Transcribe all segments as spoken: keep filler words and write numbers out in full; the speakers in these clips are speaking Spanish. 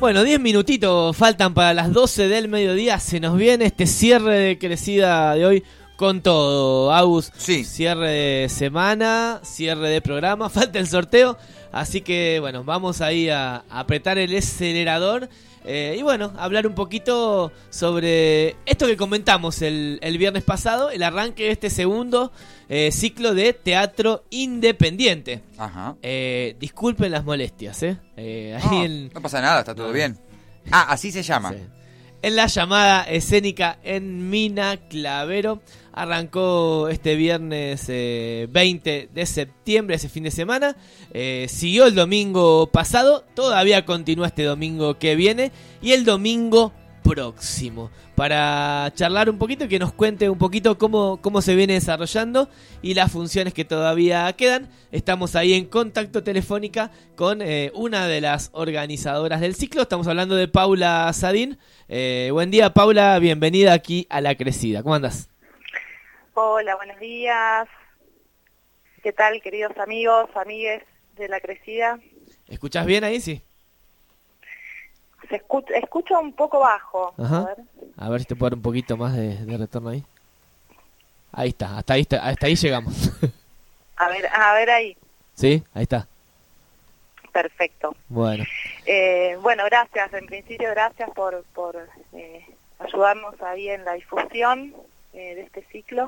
Bueno, diez minutitos faltan para las doce del mediodía. Se nos viene este cierre de Crecida de hoy con todo, Agus. Sí. Cierre de semana, cierre de programa, falta el sorteo. Así que, bueno, vamos ahí a, a apretar el acelerador. Eh, y bueno, hablar un poquito sobre esto que comentamos el, el viernes pasado, el arranque de este segundo eh, ciclo de teatro independiente. Ajá. Eh, disculpen las molestias, ¿eh? eh ahí No, en, no pasa nada, está todo bien. Ah, así se llama. Sí. En la llamada escénica en Mina Clavero arrancó este viernes eh, veinte de septiembre, ese fin de semana. Eh, siguió el domingo pasado, todavía continúa este domingo que viene y el domingo próximo. Para charlar un poquito y que nos cuente un poquito cómo, cómo se viene desarrollando y las funciones que todavía quedan. Estamos ahí en contacto telefónica con eh, una de las organizadoras del ciclo. Estamos hablando de Paula Sadín. Eh, buen día, Paula, bienvenida aquí a La Crecida. ¿Cómo andás? Hola, buenos días. ¿Qué tal, queridos amigos, amigues de La Crecida? ¿Escuchás bien ahí? Sí. Se escucha, escucha un poco bajo. Ajá. A ver. A ver si te puedo dar un poquito más de, de retorno ahí. Ahí está, hasta ahí, está, hasta ahí llegamos. A ver, a ver ahí. ¿Sí? Ahí está. Perfecto. Bueno. Eh, bueno, gracias. En principio, gracias por, por eh, ayudarnos ahí en la difusión eh, de este ciclo.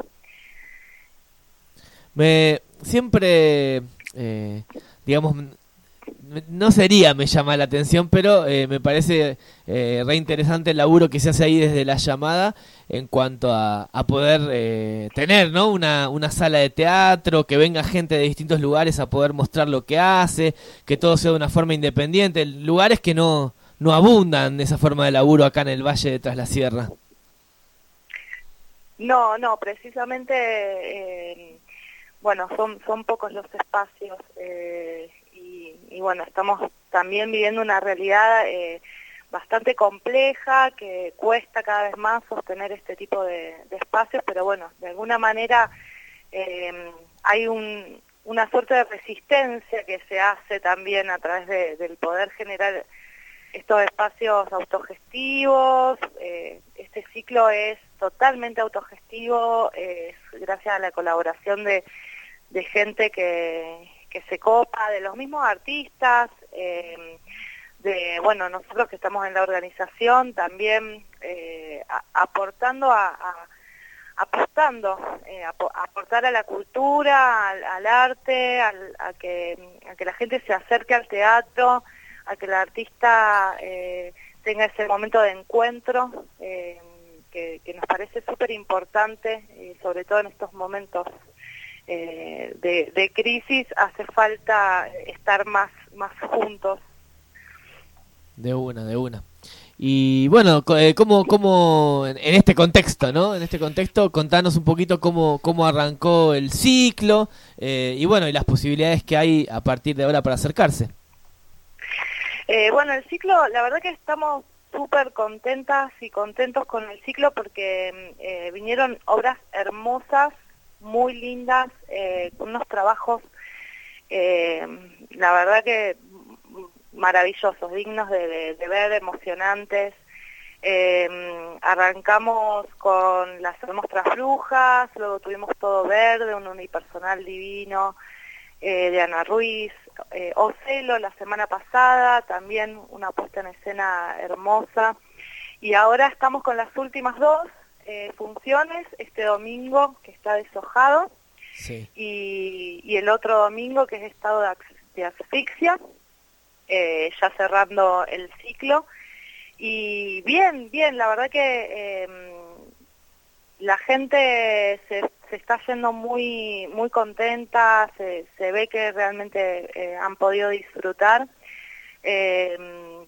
Me siempre, eh, digamos, no sería me llama la atención, pero eh, me parece eh, re interesante el laburo que se hace ahí desde la llamada en cuanto a, a poder eh, tener, ¿no? una, una sala de teatro, que venga gente de distintos lugares a poder mostrar lo que hace, que todo sea de una forma independiente, lugares que no, no abundan de esa forma de laburo acá en el Valle de Tras la Sierra. No, no, precisamente, eh, bueno, son, son pocos los espacios eh, y, y bueno, estamos también viviendo una realidad eh, bastante compleja que cuesta cada vez más sostener este tipo de, de espacios, pero bueno, de alguna manera eh, hay un, una suerte de resistencia que se hace también a través de, del poder generar estos espacios autogestivos. Eh, este ciclo es totalmente autogestivo, es gracias a la colaboración de, de gente que, que se copa, de los mismos artistas, eh, de, bueno, nosotros que estamos en la organización también eh, a, aportando a, a apostando, eh, a, a aportar a la cultura, al, al arte, al, a, que, a que la gente se acerque al teatro, a que el artista eh, tenga ese momento de encuentro eh, que, que nos parece súper importante, eh, sobre todo en estos momentos eh, de, de crisis, hace falta estar más, más juntos. De una, de una. Y bueno, ¿cómo, cómo en este contexto, ¿no? En este contexto, contanos un poquito cómo, cómo arrancó el ciclo eh, y bueno, y las posibilidades que hay a partir de ahora para acercarse. Eh, bueno, el ciclo, la verdad que estamos súper contentas y contentos con el ciclo porque eh, vinieron obras hermosas, muy lindas, eh, con unos trabajos, eh, la verdad que maravillosos, dignos de, de, de ver, emocionantes. Eh, arrancamos con Las Hermosas Brujas, luego tuvimos Todo Verde, un unipersonal divino eh, de Ana Ruiz, eh, Ocelo la semana pasada, también una puesta en escena hermosa. Y ahora estamos con las últimas dos eh, funciones, este domingo que está Deshojado, sí. y, y el otro domingo que es Estado de, de Asfixia. Eh, ya cerrando el ciclo y bien, bien, la verdad que eh, la gente se, se está yendo muy muy contenta, se, se ve que realmente eh, han podido disfrutar. Eh,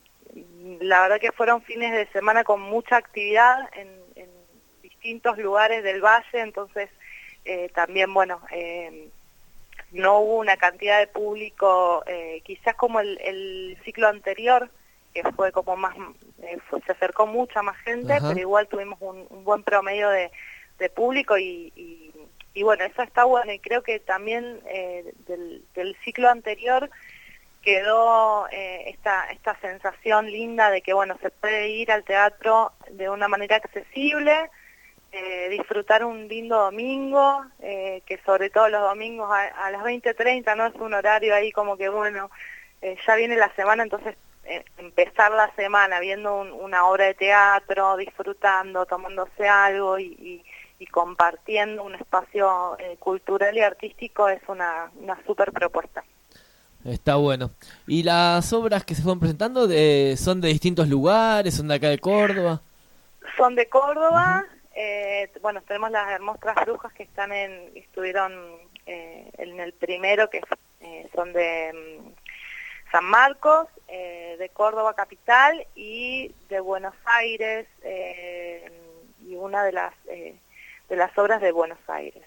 la verdad que fueron fines de semana con mucha actividad en, en distintos lugares del valle, entonces eh, también, bueno, eh, no hubo una cantidad de público, eh, quizás como el, el ciclo anterior, que fue como más, eh, fue, se acercó mucha más gente, Ajá. pero igual tuvimos un, un buen promedio de, de público y, y, y bueno, eso está bueno y creo que también eh, del, del ciclo anterior quedó eh, esta esta sensación linda de que, bueno, se puede ir al teatro de una manera accesible, eh, disfrutar un lindo domingo, eh, que sobre todo los domingos a, a las veinte treinta, ¿no? Es un horario ahí como que, bueno, eh, ya viene la semana, entonces eh, empezar la semana viendo un, una obra de teatro, disfrutando, tomándose algo y, y, y compartiendo un espacio eh, cultural y artístico es una, una súper propuesta. Está bueno. ¿Y las obras que se fueron presentando de, son de distintos lugares, son de acá de Córdoba? Son de Córdoba. Uh-huh. eh, bueno, tenemos las Hermosas Brujas que están en, estuvieron eh, en el primero, que eh, son de um, San Marcos, eh, de Córdoba capital y de Buenos Aires, eh, y una de las eh, de las obras de Buenos Aires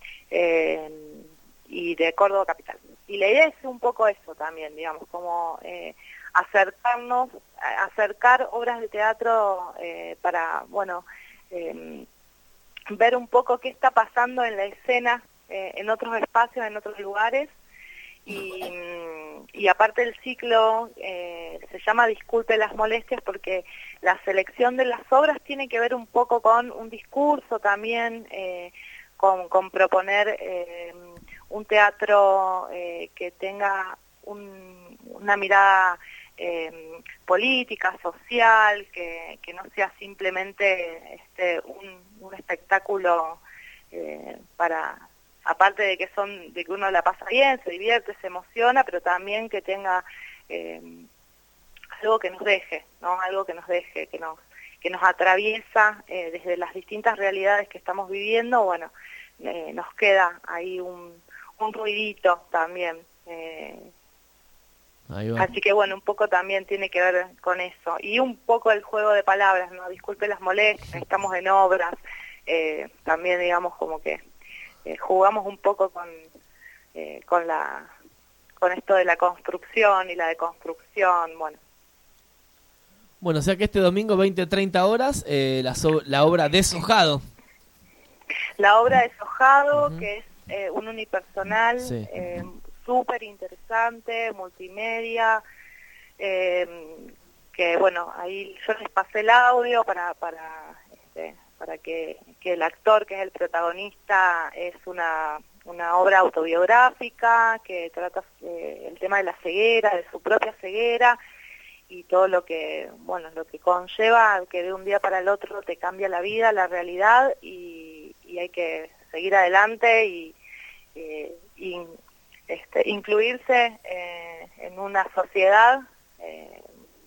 eh, y de Córdoba capital. Y la idea es un poco eso también, digamos, como eh, acercarnos, acercar obras de teatro eh, para, bueno, eh, ver un poco qué está pasando en la escena, eh, en otros espacios, en otros lugares. Y, y aparte el ciclo eh, se llama Disculpe las molestias porque la selección de las obras tiene que ver un poco con un discurso también, eh, con, con proponer eh, un teatro eh, que tenga un, una mirada eh, política, social, que, que no sea simplemente este, un, un espectáculo eh, para, aparte de que son, de que uno la pasa bien, se divierte, se emociona, pero también que tenga eh, algo que nos deje, ¿no? Algo que nos deje, que nos, que nos atraviesa eh, desde las distintas realidades que estamos viviendo. Bueno, eh, nos queda ahí un un ruidito también. Eh, Ahí va. Así que bueno, un poco también tiene que ver con eso. Y un poco el juego de palabras, ¿no? Disculpe las molestias, estamos en obras. Eh, también, digamos, como que eh, jugamos un poco con, eh, con, la, con esto de la construcción y la deconstrucción, bueno. Bueno, o sea que este domingo, veinte treinta horas, eh, la, so la obra Deshojado. La obra Deshojado, uh-huh. que es Eh, un unipersonal sí. eh, súper interesante, multimedia, eh, que bueno, ahí yo les pasé el audio para para este, para que, que el actor, que es el protagonista, es una, una obra autobiográfica que trata eh, el tema de la ceguera, de su propia ceguera y todo lo que, bueno, lo que conlleva que de un día para el otro te cambia la vida, la realidad y, y hay que seguir adelante y, eh, y este, incluirse eh, en una sociedad. Eh,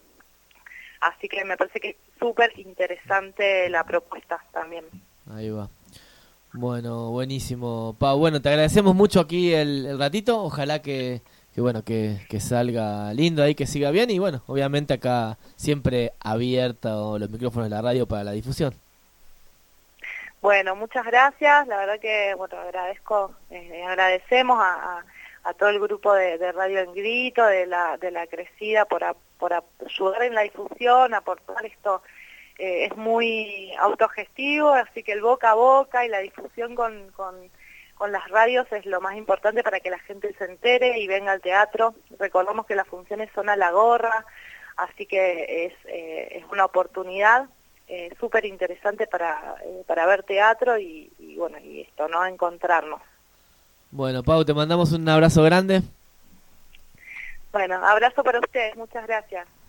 así que me parece que es súper interesante la propuesta también. Ahí va. Bueno, buenísimo, Pau. Bueno, te agradecemos mucho aquí el, el ratito. Ojalá que, que bueno que, que salga lindo ahí, que siga bien. Y bueno, obviamente acá siempre abiertos los micrófonos de la radio para la difusión. Bueno, muchas gracias. La verdad que, bueno, agradezco, eh, agradecemos a, a, a todo el grupo de, de Radio en Grito, de la, de la Crecida, por, a, por ayudar en la difusión, aportar esto. Eh, es muy autogestivo, así que el boca a boca y la difusión con, con, con las radios es lo más importante para que la gente se entere y venga al teatro. Recordamos que las funciones son a la gorra, así que es, eh, es una oportunidad Eh, súper interesante para, eh, para ver teatro y, y bueno, y esto, ¿no? Encontrarnos. Bueno, Pau, te mandamos un abrazo grande. Bueno, abrazo para ustedes, muchas gracias.